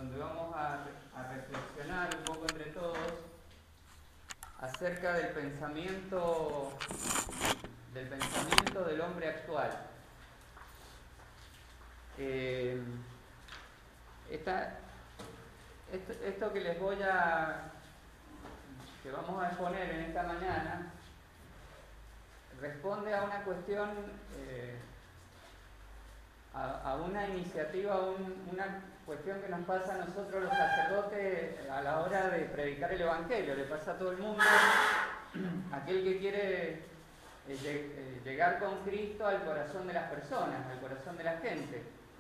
donde vamos a reflexionar un poco entre todos acerca del pensamiento del hombre actual. Esto que que vamos a exponer en esta mañana responde a una cuestión, a una iniciativa, una cuestión que nos pasa a nosotros los sacerdotes a la hora de predicar el Evangelio. Le pasa a todo el mundo, aquel que quiere llegar con Cristo al corazón de las personas, al corazón de la gente.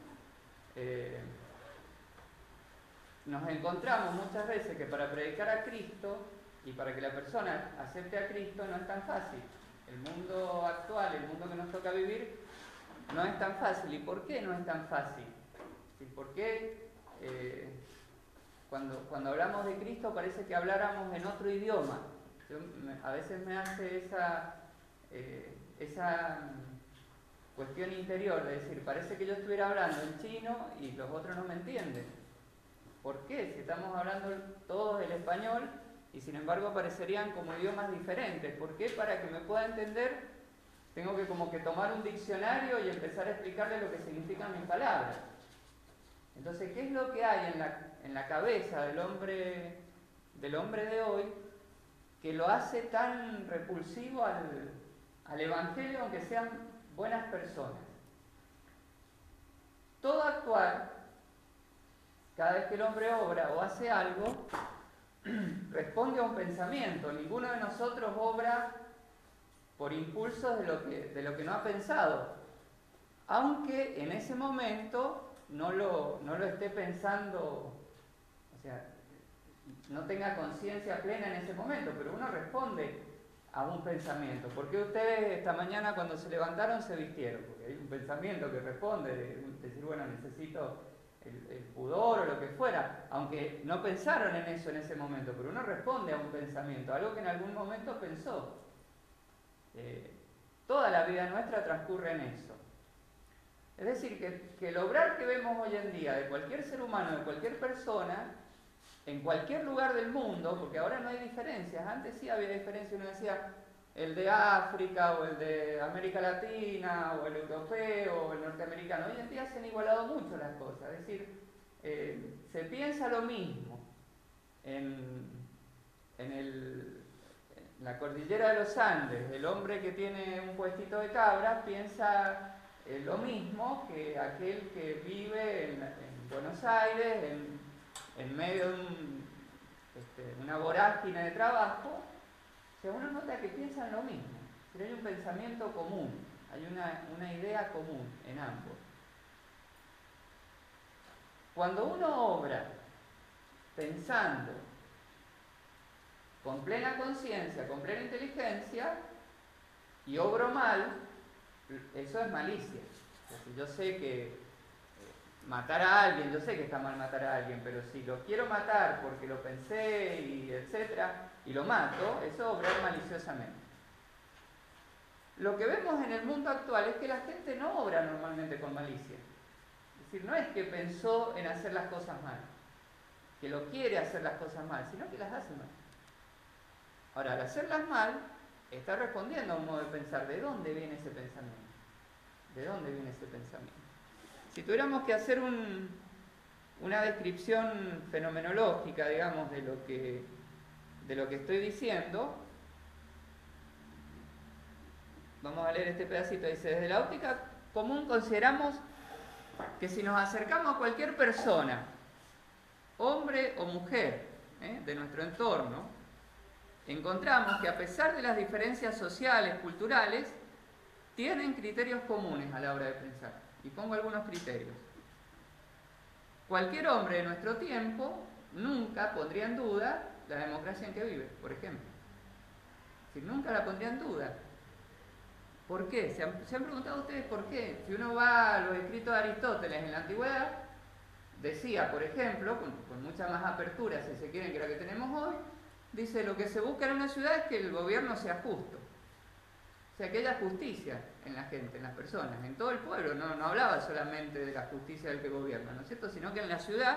Nos encontramos muchas veces que para predicar a Cristo y para que la persona acepte a Cristo no es tan fácil. El mundo actual, el mundo que nos toca vivir, no es tan fácil. ¿Y por qué no es tan fácil? ¿Por qué cuando hablamos de Cristo parece que habláramos en otro idioma? A veces me hace esa cuestión interior de decir, parece que yo estuviera hablando en chino y los otros no me entienden. ¿Por qué? Si estamos hablando todos el español y sin embargo parecerían como idiomas diferentes. ¿Por qué? Para que me pueda entender tengo que como que tomar un diccionario y empezar a explicarle lo que significan mis palabras. Entonces, ¿qué es lo que hay en la cabeza del hombre de hoy que lo hace tan repulsivo al Evangelio, aunque sean buenas personas? Todo actuar, cada vez que el hombre obra o hace algo, responde a un pensamiento. Ninguno de nosotros obra por impulsos de lo que no ha pensado, aunque en ese momento no lo esté pensando, o sea, no tenga conciencia plena en ese momento, pero uno responde a un pensamiento. ¿Por qué ustedes esta mañana cuando se levantaron se vistieron? Porque hay un pensamiento que responde, de decir, bueno, necesito el pudor o lo que fuera, aunque no pensaron en eso en ese momento, pero uno responde a un pensamiento, algo que en algún momento pensó. Toda la vida nuestra transcurre en eso. Es decir, que el obrar que vemos hoy en día de cualquier ser humano, de cualquier persona, en cualquier lugar del mundo, porque ahora no hay diferencias, antes sí había diferencias, uno decía el de África o el de América Latina o el europeo o el norteamericano, hoy en día se han igualado mucho las cosas, es decir, se piensa lo mismo en la cordillera de los Andes. El hombre que tiene un puestito de cabras piensa lo mismo que aquel que vive en Buenos Aires, en medio de una vorágine de trabajo. O sea, uno nota que piensan lo mismo, pero hay un pensamiento común, hay una idea común en ambos. Cuando uno obra pensando con plena conciencia, con plena inteligencia, y obro mal, eso es malicia. O sea, si yo sé que matar a alguien, yo sé que está mal matar a alguien, pero si lo quiero matar porque lo pensé y etcétera, y lo mato, eso es obrar maliciosamente. Lo que vemos en el mundo actual es que la gente no obra normalmente con malicia. Es decir, no es que pensó en hacer las cosas mal, que lo quiere hacer las cosas mal, sino que las hace mal. Ahora, al hacerlas mal, está respondiendo a un modo de pensar. ¿De dónde viene ese pensamiento? ¿De dónde viene ese pensamiento? Si tuviéramos que hacer una descripción fenomenológica, digamos, de lo que estoy diciendo, vamos a leer este pedacito. Dice, desde la óptica común consideramos que si nos acercamos a cualquier persona, hombre o mujer, de nuestro entorno, encontramos que a pesar de las diferencias sociales, culturales, tienen criterios comunes a la hora de pensar. Y pongo algunos criterios. Cualquier hombre de nuestro tiempo nunca pondría en duda la democracia en que vive, por ejemplo. Es decir, nunca la pondría en duda. ¿Por qué? ¿Se han preguntado ustedes por qué? Si uno va a los escritos de Aristóteles en la antigüedad, decía, por ejemplo, con mucha más apertura, si se quieren, que la que tenemos hoy, dice, lo que se busca en una ciudad es que el gobierno sea justo. O sea, que haya justicia en la gente, en las personas, en todo el pueblo. No hablaba solamente de la justicia del que gobierna, ¿no es cierto? Sino que en la ciudad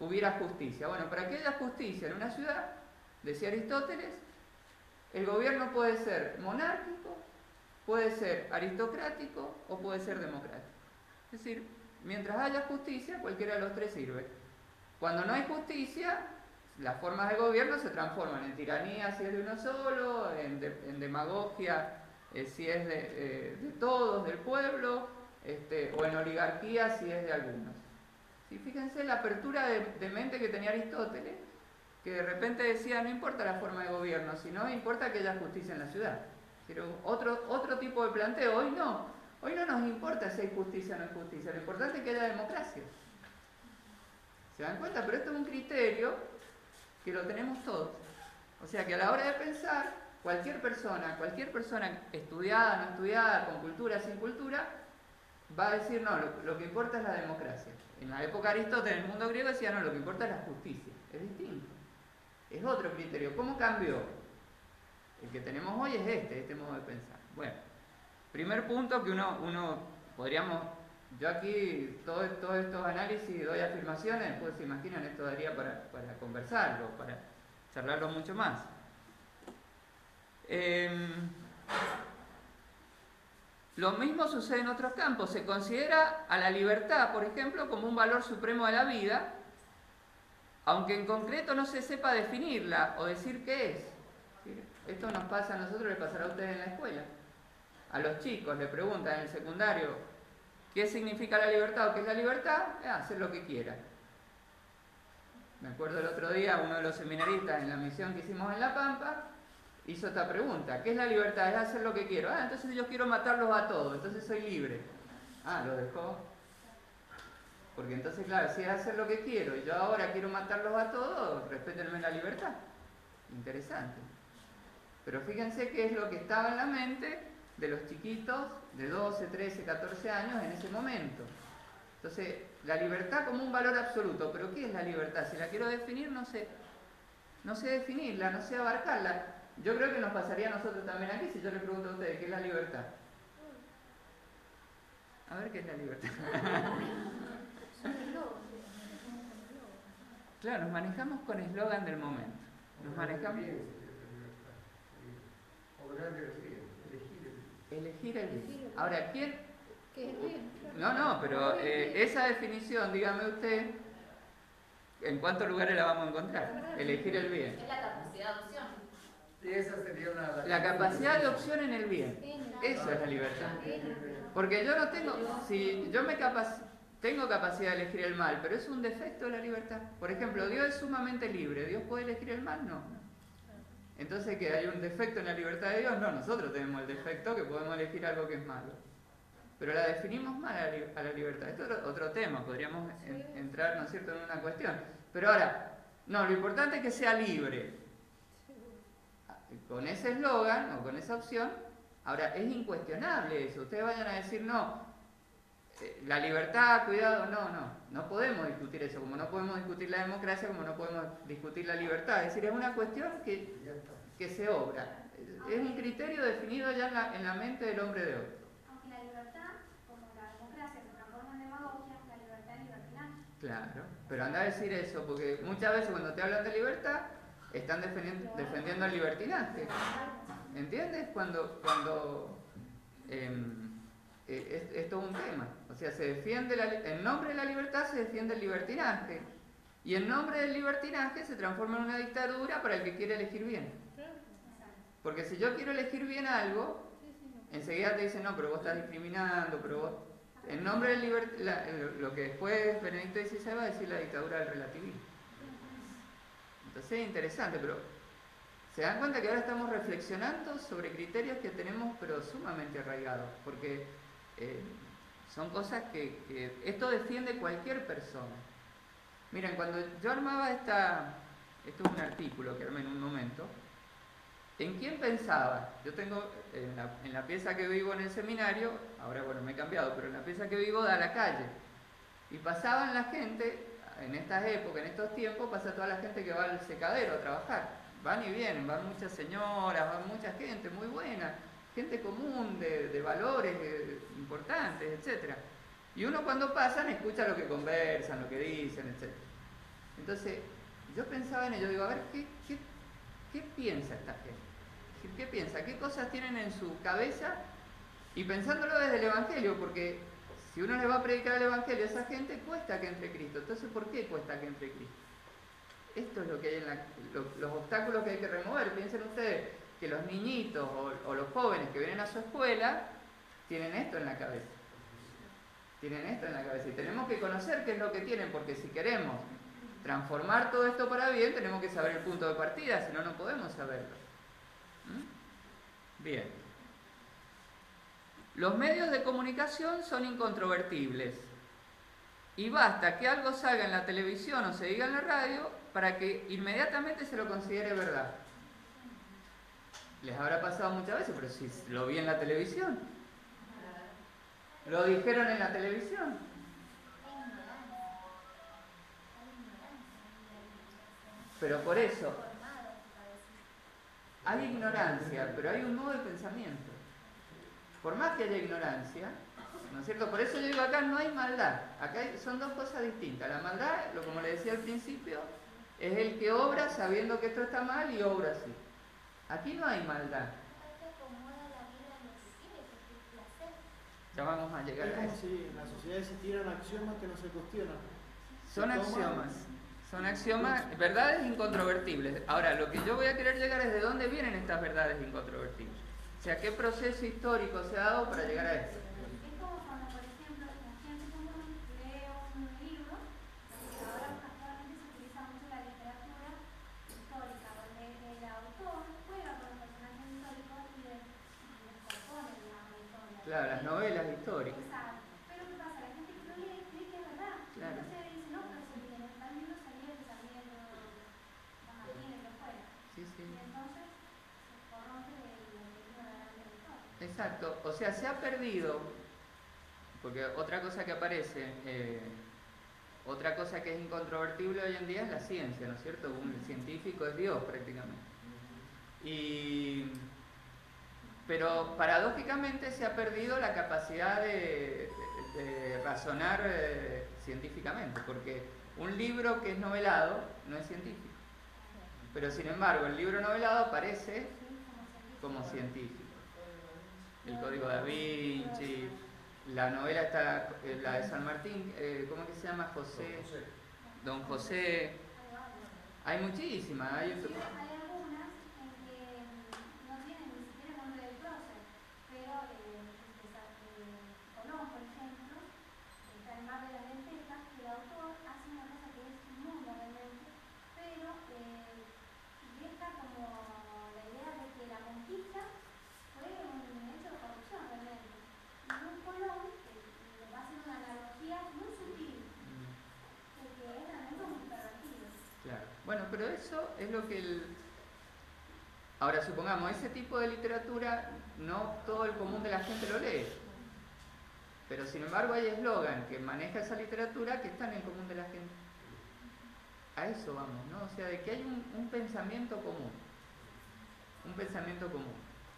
hubiera justicia. Bueno, para que haya justicia en una ciudad, decía Aristóteles, el gobierno puede ser monárquico, puede ser aristocrático o puede ser democrático. Es decir, mientras haya justicia, cualquiera de los tres sirve. Cuando no hay justicia, las formas de gobierno se transforman en tiranía si es de uno solo, en demagogia si es de todos, del pueblo, o en oligarquía si es de algunos. ¿Sí? Fíjense la apertura de mente que tenía Aristóteles, que de repente decía, no importa la forma de gobierno, sino importa que haya justicia en la ciudad. Pero otro tipo de planteo, hoy no nos importa si hay justicia o no hay justicia, lo importante es que haya democracia. ¿Se dan cuenta? Pero esto es un criterio que lo tenemos todos. O sea que a la hora de pensar, cualquier persona estudiada, no estudiada, con cultura, sin cultura, va a decir, no, lo que importa es la democracia. En la época de Aristóteles, en el mundo griego, decía, no, lo que importa es la justicia. Es distinto. Es otro criterio. ¿Cómo cambió? El que tenemos hoy es este modo de pensar. Bueno, primer punto que uno podríamos... Yo aquí, todos estos análisis, doy afirmaciones, después se imaginan, esto daría para conversarlo, para charlarlo mucho más. Lo mismo sucede en otros campos. Se considera a la libertad, por ejemplo, como un valor supremo de la vida, aunque en concreto no se sepa definirla o decir qué es. ¿Sí? Esto nos pasa a nosotros, le pasará a ustedes en la escuela. A los chicos le preguntan en el secundario ¿qué significa la libertad o qué es la libertad? Hacer lo que quiera. Me acuerdo el otro día, uno de los seminaristas en la misión que hicimos en La Pampa hizo esta pregunta: ¿qué es la libertad? Es hacer lo que quiero. Entonces yo quiero matarlos a todos, entonces soy libre. Lo dejó. Porque entonces, claro, si es hacer lo que quiero y yo ahora quiero matarlos a todos, respétenme la libertad. Interesante. Pero fíjense qué es lo que estaba en la mente de los chiquitos de 12, 13, 14 años en ese momento. Entonces, la libertad como un valor absoluto. ¿Pero qué es la libertad? Si la quiero definir, no sé definirla, no sé abarcarla. Yo creo que nos pasaría a nosotros también aquí si yo le pregunto a ustedes, ¿qué es la libertad? A ver, ¿qué es la libertad? Claro, nos manejamos con eslogan del momento. Nos manejamos... Elegir el bien. Ahora, ¿quién? ¿Qué es el bien? No, pero esa definición, dígame usted, ¿en cuántos lugares la vamos a encontrar? Elegir el bien. Es la capacidad de opción. Y esa sería la capacidad de opción en el bien. Eso es la libertad. Porque yo no tengo, si yo tengo capacidad de elegir el mal, pero es un defecto de la libertad. Por ejemplo, Dios es sumamente libre. ¿Dios puede elegir el mal? No. Entonces, ¿que hay un defecto en la libertad de Dios? No, nosotros tenemos el defecto que podemos elegir algo que es malo. Pero la definimos mal a la libertad. Esto es otro tema, podríamos entrar, ¿no es cierto?, en una cuestión. Pero ahora, no, lo importante es que sea libre. Con ese eslogan o con esa opción, ahora es incuestionable eso. Ustedes vayan a decir, no, la libertad, cuidado, no podemos discutir eso, como no podemos discutir la democracia, como no podemos discutir la libertad. Es decir, es una cuestión que se obra. Es un criterio definido ya en la mente del hombre de hoy. Aunque la libertad, como la democracia, se transforma en demagogia, la libertad es libertinaje. Claro, pero anda a decir eso, porque muchas veces cuando te hablan de libertad, están defendiendo el libertinaje. ¿Entiendes? Es todo un tema. O sea, se defiende en nombre de la libertad se defiende el libertinaje. Y en nombre del libertinaje se transforma en una dictadura para el que quiere elegir bien. Porque si yo quiero elegir bien algo, enseguida te dicen, no, pero vos estás discriminando, pero vos... En nombre del lo que después Benedicto XVI va a decir la dictadura del relativismo. Entonces es interesante, pero se dan cuenta que ahora estamos reflexionando sobre criterios que tenemos pero sumamente arraigados, porque son cosas que esto defiende cualquier persona. Miren, cuando yo armaba esto es un artículo que armé en un momento, ¿en quién pensaba? Yo tengo, en la pieza que vivo en el seminario, ahora bueno me he cambiado, pero en la pieza que vivo da a la calle, y pasaban la gente... En estas épocas, en estos tiempos, pasa toda la gente que va al secadero a trabajar. Van y vienen, van muchas señoras, van mucha gente muy buena, gente común, de valores importantes, etc. Y uno cuando pasan escucha lo que conversan, lo que dicen, etc. Entonces, yo pensaba en ello, digo, a ver, ¿qué piensa esta gente? ¿Qué piensa? ¿Qué cosas tienen en su cabeza? Y pensándolo desde el Evangelio, porque si uno le va a predicar el Evangelio a esa gente, cuesta que entre Cristo. Entonces, ¿por qué cuesta que entre Cristo? Esto es lo que hay los obstáculos que hay que remover. Piensen ustedes que los niñitos o los jóvenes que vienen a su escuela tienen esto en la cabeza. Tienen esto en la cabeza. Y tenemos que conocer qué es lo que tienen, porque si queremos transformar todo esto para bien, tenemos que saber el punto de partida, si no, no podemos saberlo. Bien. Los medios de comunicación son incontrovertibles. Y basta que algo salga en la televisión o se diga en la radio para que inmediatamente se lo considere verdad. Les habrá pasado muchas veces, pero si lo vi en la televisión. Lo dijeron en la televisión. Pero por eso, hay ignorancia, pero hay un modo de pensamiento. Por más que haya ignorancia, ¿no es cierto? Por eso yo digo, acá no hay maldad. Acá son dos cosas distintas. La maldad, como le decía al principio, es el que obra sabiendo que esto está mal y obra así. Aquí no hay maldad. Ya vamos a llegar a eso. Si en la sociedad se tiran axiomas que no se cuestionan. Son axiomas. Son axiomas, verdades incontrovertibles. Ahora, lo que yo voy a querer llegar es de dónde vienen estas verdades incontrovertibles. O sea, qué proceso histórico se ha dado para llegar a esto. Es como cuando, por ejemplo, la gente común lee un libro, ahora actualmente se utiliza mucho la literatura histórica, donde el autor juega con los personajes históricos y les compone la historia. Claro, las novelas históricas. Exacto. Pero ¿qué pasa? La gente que lo lee cree que es verdad. Claro. Entonces dice, no, pero si en tal libro salía que salía de los Martínez, lo fuera. Sí, sí. Y entonces se corrompe el libro de la historia. Exacto. O sea, se ha perdido, porque otra cosa que aparece, otra cosa que es incontrovertible hoy en día es la ciencia, ¿no es cierto? Un científico es Dios prácticamente. Pero paradójicamente se ha perdido la capacidad de razonar científicamente, porque un libro que es novelado no es científico. Pero sin embargo, el libro novelado aparece como científico. El Código Da Vinci, la novela está, la de San Martín, ¿cómo que se llama? Don José. Hay muchísimas. Hay algunas en que no tienen ni siquiera el nombre del prócer, pero Colón, por ejemplo, está en Mar de las Lentejas, que el autor hace una cosa que es muy realmente, pero deja como la idea de que la conquista fue un hecho de corrupción realmente. Y un Colón va a hacer una analogía muy sutil, que es realmente muy pervertido. Claro. Bueno, pero eso es lo que Ahora, supongamos, ese tipo de literatura no todo el común de la gente lo lee. Pero sin embargo hay eslogan que maneja esa literatura que está en el común de la gente. A eso vamos, ¿no? O sea, de que hay un pensamiento común. Un pensamiento común.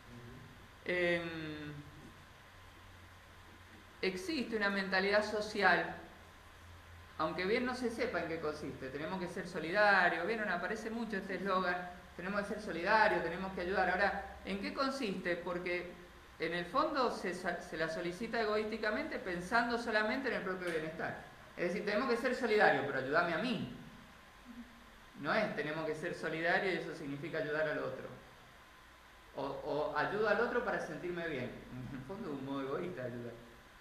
Existe una mentalidad social, aunque bien no se sepa en qué consiste. Tenemos que ser solidarios, ¿vieron? Aparece mucho este eslogan, tenemos que ser solidarios, tenemos que ayudar. Ahora, ¿en qué consiste? Porque en el fondo se la solicita egoísticamente pensando solamente en el propio bienestar. Es decir, tenemos que ser solidarios, pero ayúdame a mí. No es, tenemos que ser solidarios y eso significa ayudar al otro. O ayudo al otro para sentirme bien. En el fondo es un modo egoísta ayudar.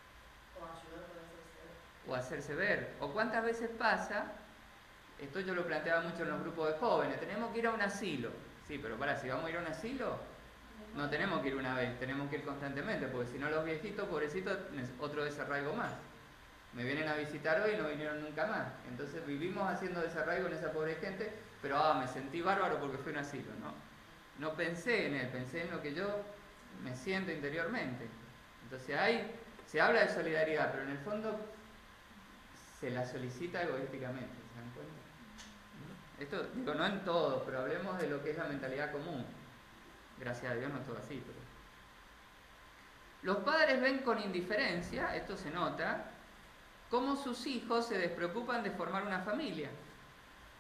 O hacerse ver. O cuántas veces pasa, esto yo lo planteaba mucho en los grupos de jóvenes, tenemos que ir a un asilo. Sí, pero si vamos a ir a un asilo, no tenemos que ir una vez, tenemos que ir constantemente, porque si no los viejitos, pobrecitos, otro desarraigo más. Me vienen a visitar hoy y no vinieron nunca más. Entonces vivimos haciendo desarraigo en esa pobre gente, pero me sentí bárbaro porque fui a un asilo, ¿no? No pensé en él, pensé en lo que yo me siento interiormente. Entonces se habla de solidaridad, pero en el fondo se la solicita egoísticamente, ¿se dan cuenta? Esto, digo, no en todo, pero hablemos de lo que es la mentalidad común. Gracias a Dios no es todo así, pero... Los padres ven con indiferencia, esto se nota, cómo sus hijos se despreocupan de formar una familia.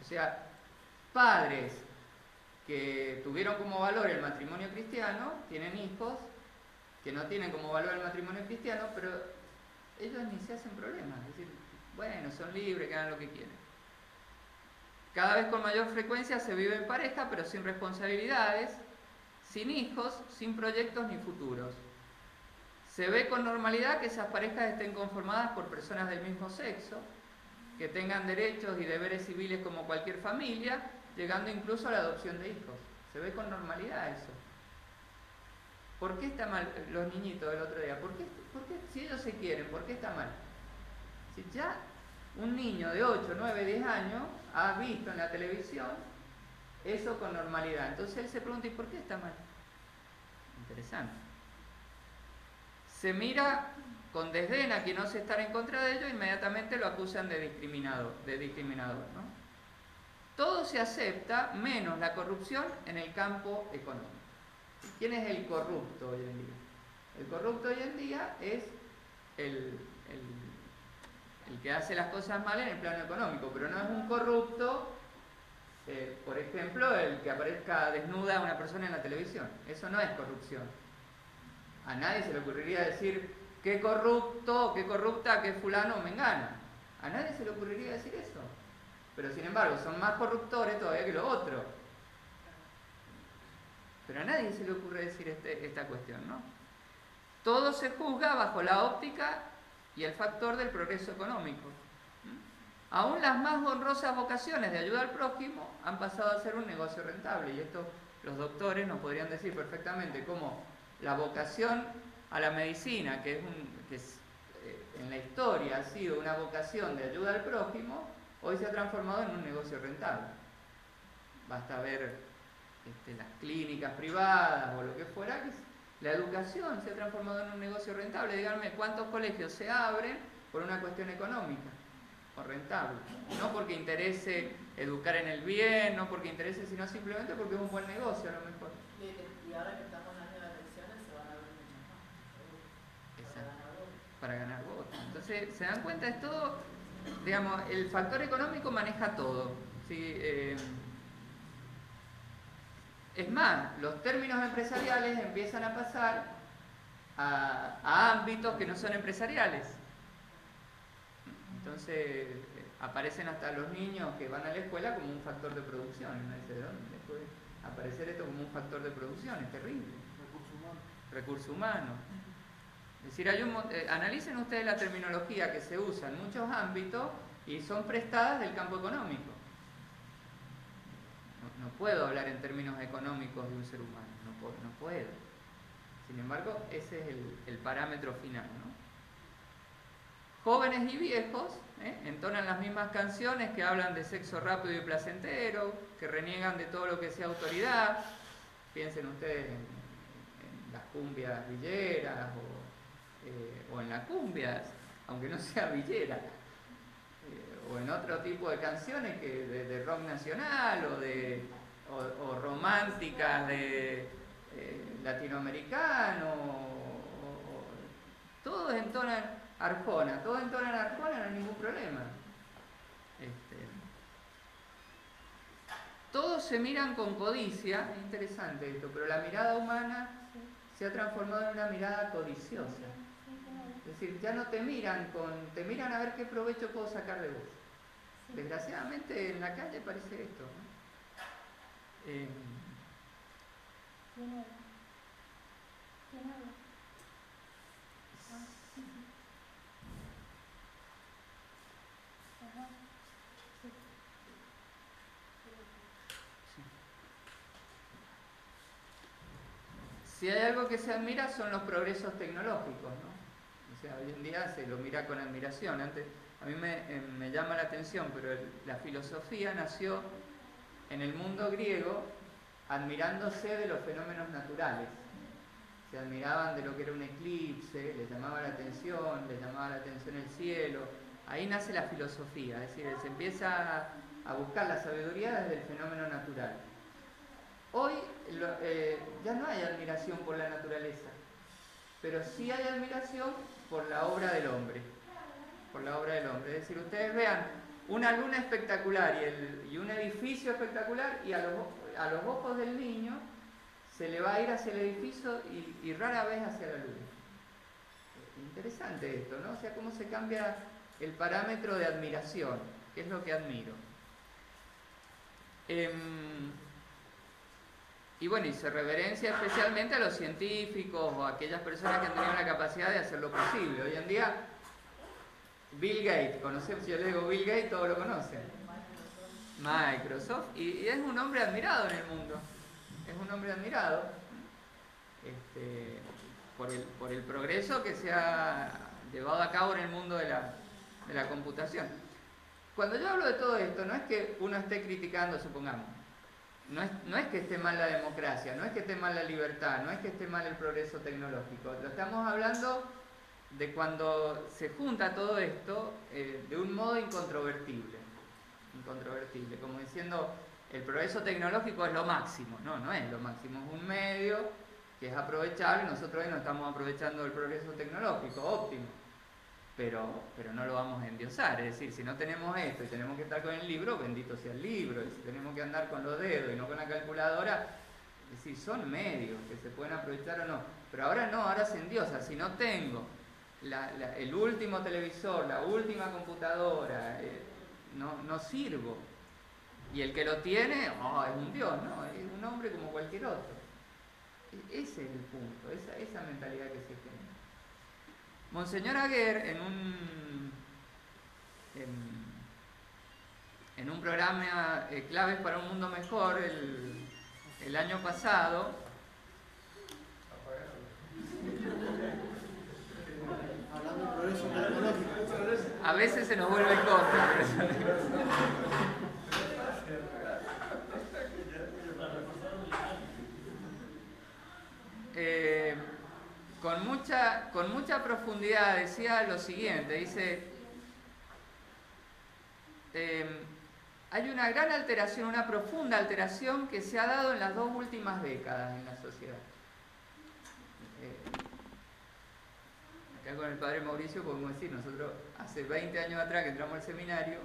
sea, padres que tuvieron como valor el matrimonio cristiano, tienen hijos que no tienen como valor el matrimonio cristiano, pero ellos ni se hacen problemas. Es decir, bueno, son libres, que hagan lo que quieren. Cada vez con mayor frecuencia se vive en pareja, pero sin responsabilidades, sin hijos, sin proyectos ni futuros. Se ve con normalidad que esas parejas estén conformadas por personas del mismo sexo, que tengan derechos y deberes civiles como cualquier familia, llegando incluso a la adopción de hijos. Se ve con normalidad eso. ¿Por qué está mal los niñitos del otro día? ¿Por qué, si ellos se quieren, por qué está mal? Si ya un niño de 8, 9, 10 años ha visto en la televisión eso con normalidad. Entonces él se pregunta, ¿y por qué está mal? Interesante. Se mira con desdén a quien no se estar en contra de ello, inmediatamente lo acusan de discriminador, ¿no? Todo se acepta, menos la corrupción en el campo económico. ¿Quién es el corrupto hoy en día? El corrupto hoy en día es el que hace las cosas mal en el plano económico, pero no es un corrupto, por ejemplo, el que aparezca desnuda una persona en la televisión. Eso no es corrupción. A nadie se le ocurriría decir qué corrupto, qué corrupta, qué fulano me engana. A nadie se le ocurriría decir eso. Pero sin embargo, son más corruptores todavía que lo otro. Pero a nadie se le ocurre decir esta cuestión, ¿no? Todo se juzga bajo la óptica y el factor del progreso económico. Aún las más honrosas vocaciones de ayuda al prójimo han pasado a ser un negocio rentable. Y esto los doctores nos podrían decir perfectamente cómo la vocación a la medicina, que en la historia ha sido una vocación de ayuda al prójimo, hoy se ha transformado en un negocio rentable. Basta ver las clínicas privadas o lo que fuera, que la educación se ha transformado en un negocio rentable. Díganme cuántos colegios se abren por una cuestión económica o rentable. No porque interese educar en el bien, no porque interese, sino simplemente porque es un buen negocio a lo mejor. Y ahora que estamos en las elecciones se van a abrir muchas más. Exacto. Para ganar votos. Entonces, ¿se dan cuenta? Es todo, digamos, el factor económico maneja todo. ¿Sí? Es más, los términos empresariales empiezan a pasar a ámbitos que no son empresariales. Entonces aparecen hasta los niños que van a la escuela como un factor de producción. No sé de dónde puede aparecer esto como un factor de producción, es terrible. Recurso humano. Es decir, analicen ustedes la terminología que se usa en muchos ámbitos y son prestadas del campo económico. No puedo hablar en términos económicos de un ser humano, no puedo. Sin embargo, ese es el parámetro final, ¿no? Jóvenes y viejos entonan las mismas canciones que hablan de sexo rápido y placentero, que reniegan de todo lo que sea autoridad. Piensen ustedes en las cumbias villeras o en las cumbias, aunque no sea villera. O en otro tipo de canciones que de rock nacional o románticas de latinoamericano, todos entonan Arjona, no hay ningún problema. Todos se miran con codicia, es interesante esto, pero la mirada humana se ha transformado en una mirada codiciosa. Es decir, ya no te miran te miran a ver qué provecho puedo sacar de vos. Desgraciadamente en la calle parece esto, ¿no? Si hay algo que se admira son los progresos tecnológicos, ¿no? O sea, hoy en día se lo mira con admiración. Antes, a mí me llama la atención, pero la filosofía nació en el mundo griego admirándose de los fenómenos naturales. Se admiraban de lo que era un eclipse, les llamaba la atención el cielo. Ahí nace la filosofía, es decir, se empieza a buscar la sabiduría desde el fenómeno natural. Hoy ya no hay admiración por la naturaleza, pero sí hay admiración por la obra del hombre. Es decir, ustedes vean una luna espectacular y un edificio espectacular, y a los ojos del niño se le va a ir hacia el edificio y rara vez hacia la luna. Interesante esto, ¿no? O sea, cómo se cambia el parámetro de admiración, que es lo que admiro. Y bueno, y se reverencia especialmente a los científicos o a aquellas personas que han tenido la capacidad de hacer lo posible. Hoy en día, Bill Gates, conocemos, si yo le digo Bill Gates, todos lo conocen. Microsoft, y es un hombre admirado en el mundo. Es un hombre admirado por el progreso que se ha llevado a cabo en el mundo de la computación. Cuando yo hablo de todo esto, no es que uno esté criticando, supongamos, no es que esté mal la democracia, no es que esté mal la libertad, no es que esté mal el progreso tecnológico. Lo estamos hablando de cuando se junta todo esto de un modo incontrovertible, como diciendo, el progreso tecnológico es lo máximo. No es lo máximo, es un medio que es aprovechable. Nosotros hoy no estamos aprovechando el progreso tecnológico, óptimo, pero no lo vamos a endiosar. Es decir, si no tenemos esto y tenemos que estar con el libro, bendito sea el libro. Y si tenemos que andar con los dedos y no con la calculadora, es decir, son medios que se pueden aprovechar o no. Pero ahora no, ahora se endiosa. Si no tengo el último televisor, la última computadora, no sirvo. Y el que lo tiene, es un dios, ¿no? Es un hombre como cualquier otro. Ese es el punto, esa mentalidad que se tiene. Monseñor Aguer, en un programa Claves para un Mundo Mejor el año pasado, Hablando de progreso tecnológico. a veces se nos vuelve en contra. Con mucha profundidad decía lo siguiente, dice, hay una gran alteración, una profunda alteración que se ha dado en las 2 últimas décadas en la sociedad. Acá con el padre Mauricio podemos decir, nosotros hace 20 años atrás que entramos al seminario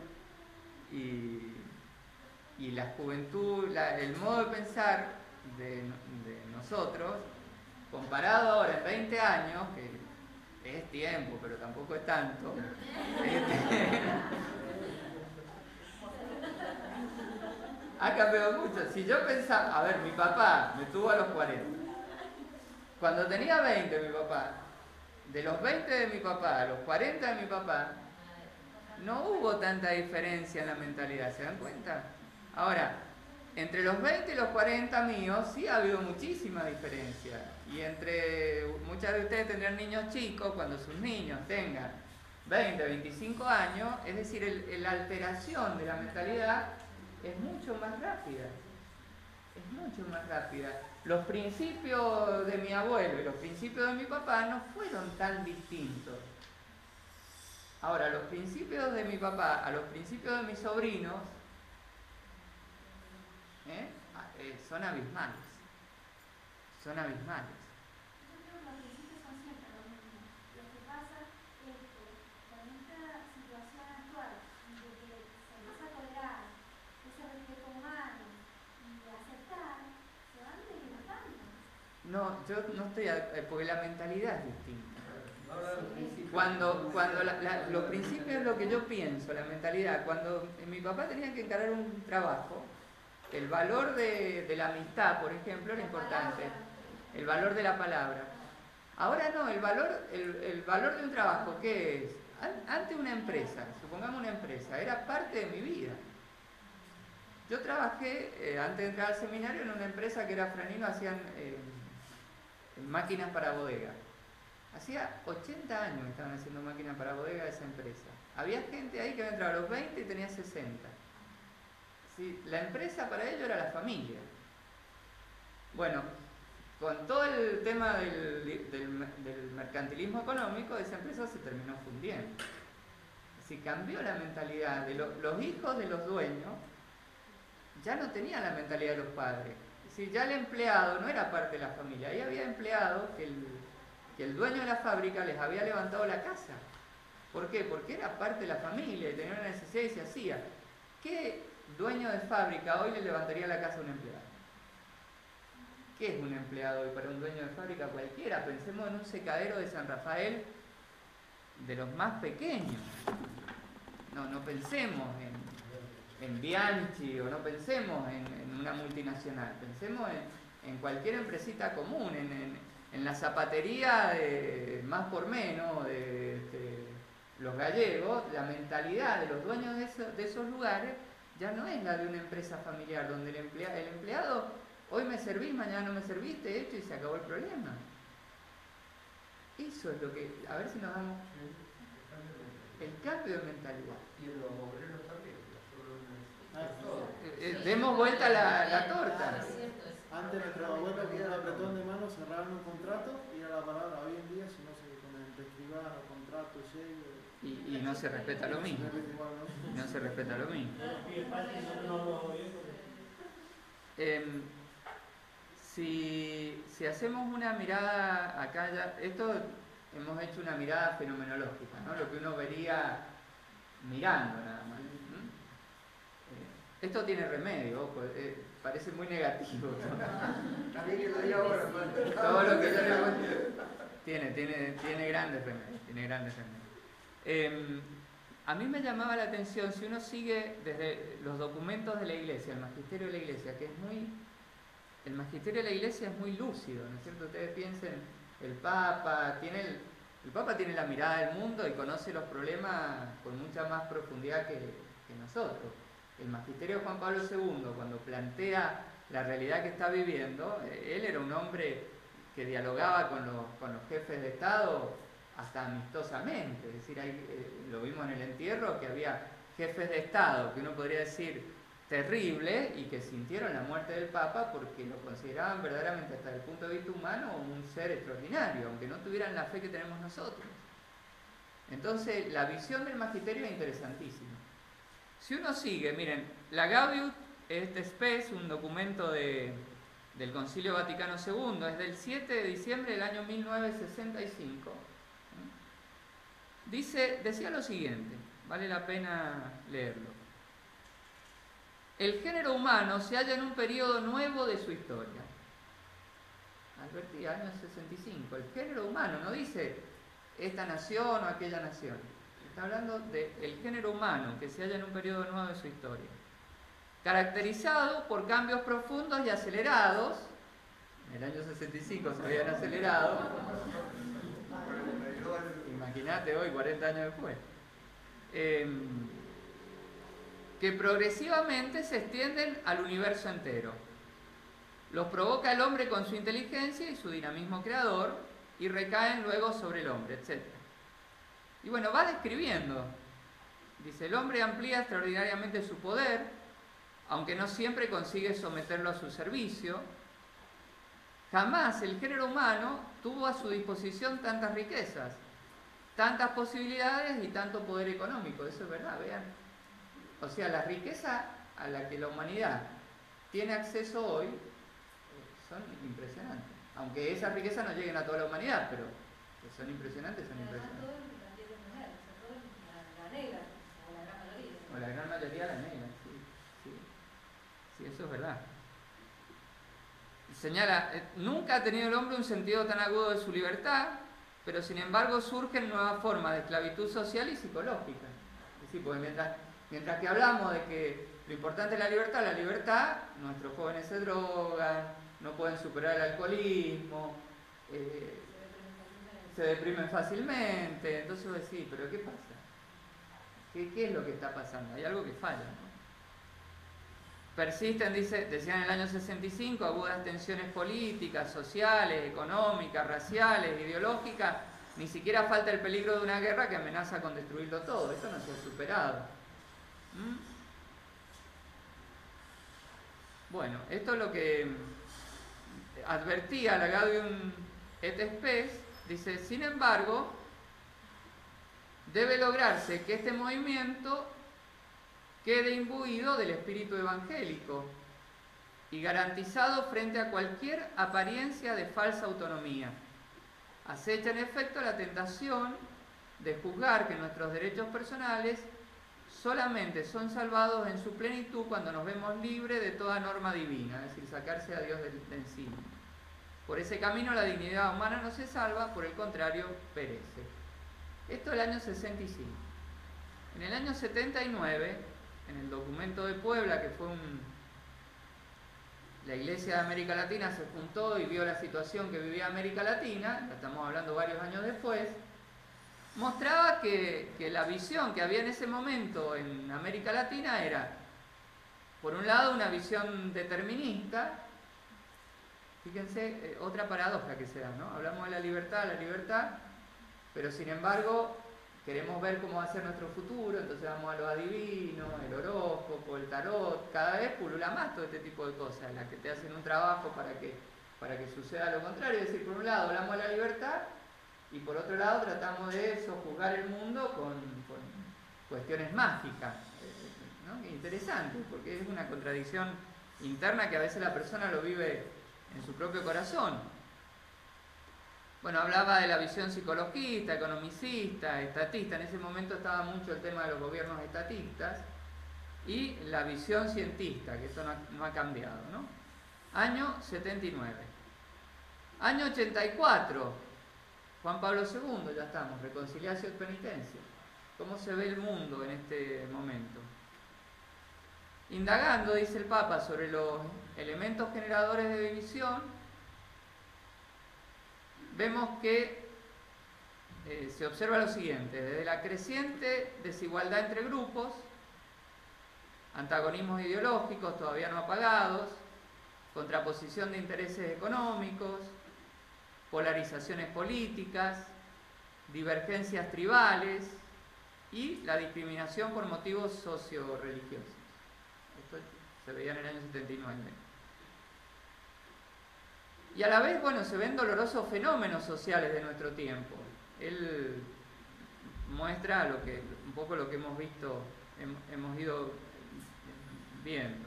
y la juventud, el modo de pensar de nosotros, comparado ahora en 20 años, que es tiempo, pero tampoco es tanto, ha cambiado mucho. Si yo pensaba, a ver, mi papá me tuvo a los 40. Cuando tenía 20 mi papá, de los 20 de mi papá a los 40 de mi papá, no hubo tanta diferencia en la mentalidad, ¿se dan cuenta? Ahora, entre los 20 y los 40 míos sí ha habido muchísima diferencia. Y entre muchas de ustedes tendrán niños chicos, cuando sus niños tengan 20, 25 años, es decir, la alteración de la mentalidad es mucho más rápida. Es mucho más rápida. Los principios de mi abuelo y los principios de mi papá no fueron tan distintos. Ahora, los principios de mi papá a los principios de mis sobrinos son abismales. Son abismales. Yo creo que los principios son siempre los mismos. Lo que pasa es que con esta situación actual, de que se empieza a tolerar ese respeto humano y aceptar, se van desgastando. No, yo no estoy, porque la mentalidad es distinta. Cuando los principios es lo que yo pienso, la mentalidad. Cuando mi papá tenía que encarar un trabajo, el valor de la amistad, por ejemplo, era importante. El valor de la palabra. Ahora no, el valor de un trabajo, ¿qué es? Ante una empresa, supongamos una empresa, era parte de mi vida. Yo trabajé, antes de entrar al seminario, en una empresa que era Franino, hacían máquinas para bodega. Hacía 80 años que estaban haciendo máquinas para bodega de esa empresa. Había gente ahí que había entrado a los 20 y tenía 60. ¿Sí? La empresa para ellos era la familia. Bueno, con todo el tema del mercantilismo económico, esa empresa se terminó fundiendo. Si cambió la mentalidad de los hijos de los dueños, ya no tenían la mentalidad de los padres. Si ya el empleado no era parte de la familia, ahí había empleados que el dueño de la fábrica les había levantado la casa. ¿Por qué? Porque era parte de la familia y tenía una necesidad y se hacía. ¿Qué dueño de fábrica hoy le levantaría la casa a un empleado? ¿Qué es un empleado hoy para un dueño de fábrica cualquiera? Pensemos en un secadero de San Rafael de los más pequeños. No pensemos en Bianchi o no pensemos en una multinacional. Pensemos en cualquier empresita común, en la zapatería de más por menos, de los gallegos. La mentalidad de los dueños de esos lugares ya no es la de una empresa familiar, donde el empleado, hoy me servís, mañana no me serviste, hecho y se acabó el problema. Eso es lo que, a ver si nos damos el cambio de mentalidad. Y en los obreros también. Demos vuelta la torta. Antes nuestros abuelos con un apretón de mano cerraban un contrato y era la palabra. Hoy en día, si no se con el escribano, contrato, sello. Y no se respeta lo mismo. No se respeta lo mismo. Si hacemos una mirada acá ya, esto hemos hecho una mirada fenomenológica, ¿no? Lo que uno vería mirando nada más. Esto tiene remedio, ojo, parece muy negativo. Todo lo que yo le hago tiene grandes remedios. A mí me llamaba la atención, si uno sigue desde los documentos de la Iglesia, el magisterio de la Iglesia, el magisterio de la Iglesia es muy lúcido, ¿no es cierto? Ustedes piensen, el Papa tiene la mirada del mundo y conoce los problemas con mucha más profundidad que nosotros. El magisterio de Juan Pablo II, cuando plantea la realidad que está viviendo, él era un hombre que dialogaba con los jefes de Estado hasta amistosamente. Es decir, lo vimos en el entierro, que había jefes de Estado que uno podría decir terrible y que sintieron la muerte del Papa porque lo consideraban verdaderamente, hasta el punto de vista humano, un ser extraordinario, aunque no tuvieran la fe que tenemos nosotros. Entonces, la visión del magisterio es interesantísima. Si uno sigue, miren, la Gaudium et Spes, un documento del Concilio Vaticano II, es del 7 de diciembre del año 1965. Decía lo siguiente, vale la pena leerlo. El género humano se halla en un periodo nuevo de su historia. Advertía, año 65. El género humano, no dice esta nación o aquella nación. Está hablando del género humano que se halla en un periodo nuevo de su historia. Caracterizado por cambios profundos y acelerados. En el año 65 se habían acelerado. Imagínate hoy, 40 años después. Que progresivamente se extienden al universo entero. Los provoca el hombre con su inteligencia y su dinamismo creador y recaen luego sobre el hombre, etc. Y bueno, va describiendo. Dice, el hombre amplía extraordinariamente su poder, aunque no siempre consigue someterlo a su servicio. Jamás el género humano tuvo a su disposición tantas riquezas, tantas posibilidades y tanto poder económico. Eso es verdad, vean. O sea, la riqueza a la que la humanidad tiene acceso hoy son impresionantes. Aunque esas riquezas no lleguen a toda la humanidad, pero que son impresionantes, son impresionantes. O la gran mayoría la negra, sí, eso es verdad. Señala, nunca ha tenido el hombre un sentido tan agudo de su libertad, pero sin embargo surgen nuevas formas de esclavitud social y psicológica. Es decir, porque mientras que hablamos de que lo importante es la libertad, nuestros jóvenes se drogan, no pueden superar el alcoholismo, se deprimen fácilmente. Entonces vos decís, ¿pero qué pasa? ¿Qué es lo que está pasando? Hay algo que falla, ¿no? Persisten, decían en el año 65, agudas tensiones políticas, sociales, económicas, raciales, ideológicas. Ni siquiera falta el peligro de una guerra que amenaza con destruirlo todo. Eso no se ha superado. Bueno, esto es lo que advertía la Gaudium et Spes. Dice, sin embargo, debe lograrse que este movimiento quede imbuido del espíritu evangélico y garantizado frente a cualquier apariencia de falsa autonomía. Acecha en efecto la tentación de juzgar que nuestros derechos personales solamente son salvados en su plenitud cuando nos vemos libres de toda norma divina, es decir, sacarse a Dios de encima. Por ese camino la dignidad humana no se salva, por el contrario, perece. Esto es el año 65. En el año 79, en el documento de Puebla, que fue la Iglesia de América Latina se juntó y vio la situación que vivía América Latina, ya estamos hablando varios años después, mostraba que la visión que había en ese momento en América Latina era, por un lado, una visión determinista. Fíjense, otra paradoja que se da, ¿no? Hablamos de la libertad, pero sin embargo queremos ver cómo va a ser nuestro futuro, entonces vamos a lo adivino, el horóscopo, el tarot, cada vez pulula más todo este tipo de cosas, las que te hacen un trabajo para que suceda lo contrario. Es decir, por un lado hablamos de la libertad y por otro lado tratamos de sojuzgar el mundo con cuestiones mágicas, ¿no? Interesante, porque es una contradicción interna que a veces la persona lo vive en su propio corazón. Bueno, hablaba de la visión psicologista, economicista, estatista. En ese momento estaba mucho el tema de los gobiernos estatistas y la visión cientista, que esto no ha cambiado, ¿no? Año 79. Año 84, Juan Pablo II, ya estamos, reconciliación y penitencia. ¿Cómo se ve el mundo en este momento? Indagando, dice el Papa, sobre los elementos generadores de división, vemos que se observa lo siguiente: desde la creciente desigualdad entre grupos, antagonismos ideológicos todavía no apagados, contraposición de intereses económicos, polarizaciones políticas, divergencias tribales y la discriminación por motivos socio-religiosos. Esto se veía en el año 79. Y a la vez, bueno, se ven dolorosos fenómenos sociales de nuestro tiempo. Él muestra un poco lo que hemos visto, hemos ido viendo.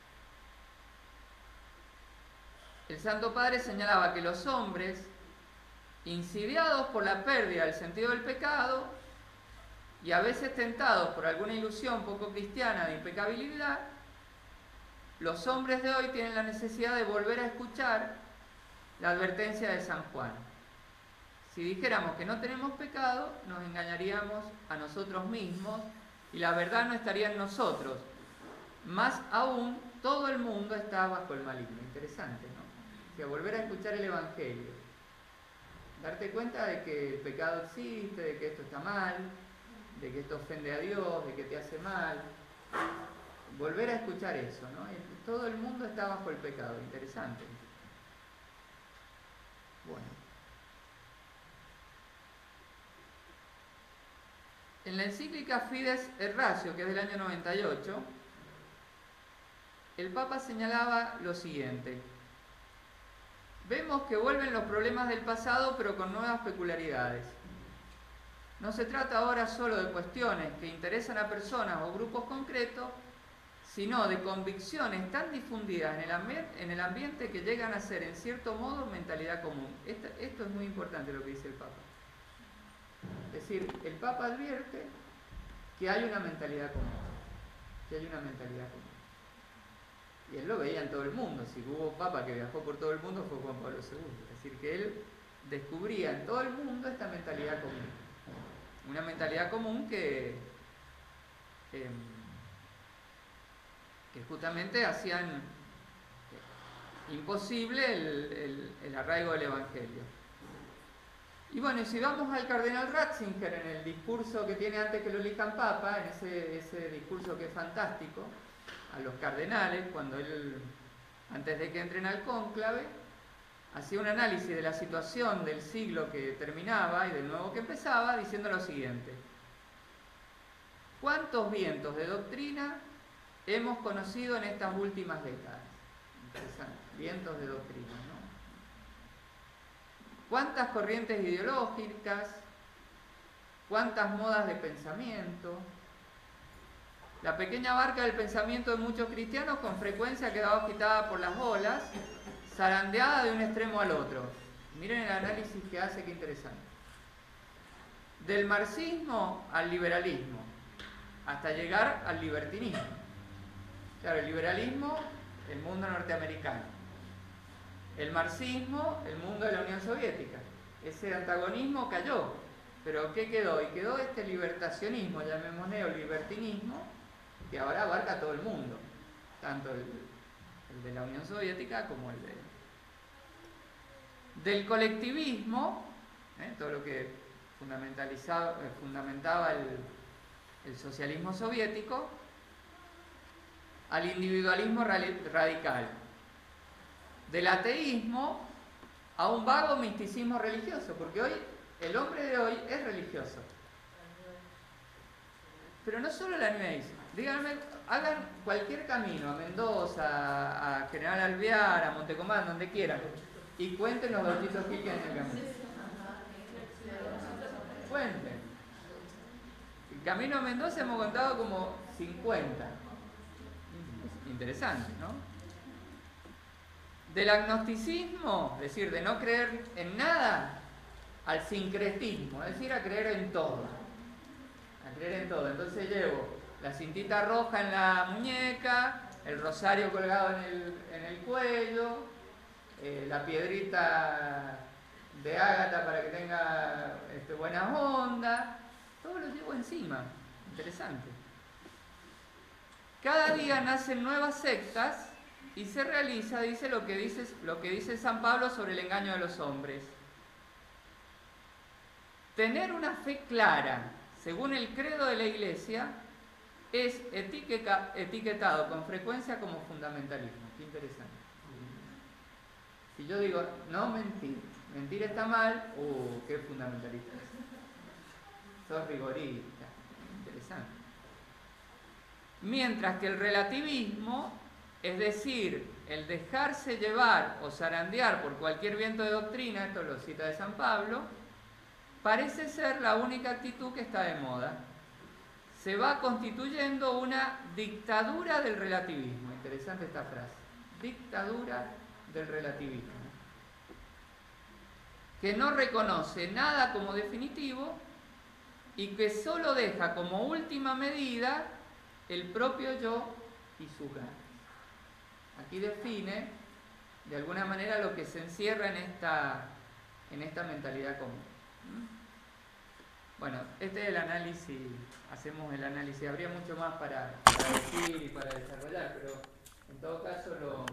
El Santo Padre señalaba que los hombres, insidiados por la pérdida del sentido del pecado y a veces tentados por alguna ilusión poco cristiana de impecabilidad, los hombres de hoy tienen la necesidad de volver a escuchar la advertencia de San Juan. Si dijéramos que no tenemos pecado, nos engañaríamos a nosotros mismos y la verdad no estaría en nosotros. Más aún, todo el mundo está bajo el maligno. Interesante, ¿no? O sea, volver a escuchar el Evangelio. Darte cuenta de que el pecado existe, de que esto está mal, de que esto ofende a Dios, de que te hace mal. Volver a escuchar eso, ¿no? Todo el mundo está bajo el pecado. Interesante. Bueno. En la encíclica Fides et Ratio, que es del año 98, el Papa señalaba lo siguiente: vemos que vuelven los problemas del pasado, pero con nuevas peculiaridades. No se trata ahora solo de cuestiones que interesan a personas o grupos concretos, sino de convicciones tan difundidas en el ambiente que llegan a ser, en cierto modo, mentalidad común. Esto es muy importante lo que dice el Papa. Es decir, el Papa advierte que hay una mentalidad común. Y él lo veía en todo el mundo. Si hubo Papa que viajó por todo el mundo, fue Juan Pablo II. Es decir, que él descubría en todo el mundo esta mentalidad común. Una mentalidad común que justamente hacían imposible el arraigo del Evangelio. Y bueno, y si vamos al cardenal Ratzinger en el discurso que tiene antes que lo elijan Papa, en ese discurso que es fantástico, a los cardenales, cuando él, antes de que entren al cónclave, hacía un análisis de la situación del siglo que terminaba y del nuevo que empezaba, diciendo lo siguiente: ¿cuántos vientos de doctrina hemos conocido en estas últimas décadas? Interesante, vientos de doctrina, ¿no? ¿Cuántas corrientes ideológicas? ¿Cuántas modas de pensamiento? La pequeña barca del pensamiento de muchos cristianos con frecuencia ha quedado agitada por las olas, zarandeada de un extremo al otro. Miren el análisis que hace, qué interesante. del marxismo al liberalismo, hasta llegar al libertinismo. Claro, el liberalismo, el mundo norteamericano. El marxismo, el mundo de la Unión Soviética. Ese antagonismo cayó. Pero ¿qué quedó? Y quedó este libertacionismo, llamémosle, o libertinismo, que ahora abarca todo el mundo. Tanto el de la Unión Soviética como el del colectivismo, todo lo que fundamentaba el socialismo soviético, al individualismo radical, del ateísmo a un vago misticismo religioso, porque hoy el hombre de hoy es religioso. Pero no solo la New Age. Díganme, hagan cualquier camino, a Mendoza, a General Alvear, a Montecomán, donde quieran, y cuenten los bautitos que hay en el camino. Cuenten. El camino a Mendoza hemos contado como 50. Interesante, ¿no? Del agnosticismo, es decir, de no creer en nada, al sincretismo, es decir, a creer en todo. A creer en todo. Entonces llevo la cintita roja en la muñeca, el rosario colgado en el cuello, la piedrita de ágata para que tenga buena onda, todo lo llevo encima. Interesante. Cada día nacen nuevas sectas y se realiza, dice lo que dice San Pablo sobre el engaño de los hombres. Tener una fe clara, según el credo de la Iglesia, es etiquetado con frecuencia como fundamentalismo. Qué interesante. Si yo digo, no mentir, mentir está mal, qué fundamentalista. Sos rigorista. Interesante. Mientras que el relativismo, es decir, el dejarse llevar o zarandear por cualquier viento de doctrina, esto lo cita de San Pablo, parece ser la única actitud que está de moda. Se va constituyendo una dictadura del relativismo. Interesante esta frase. Dictadura del relativismo. Que no reconoce nada como definitivo y que solo deja como última medida el propio yo y sus ganas. Aquí define de alguna manera lo que se encierra en esta mentalidad común. Bueno, este es el análisis, hacemos el análisis, habría mucho más para decir y para desarrollar, pero en todo caso lo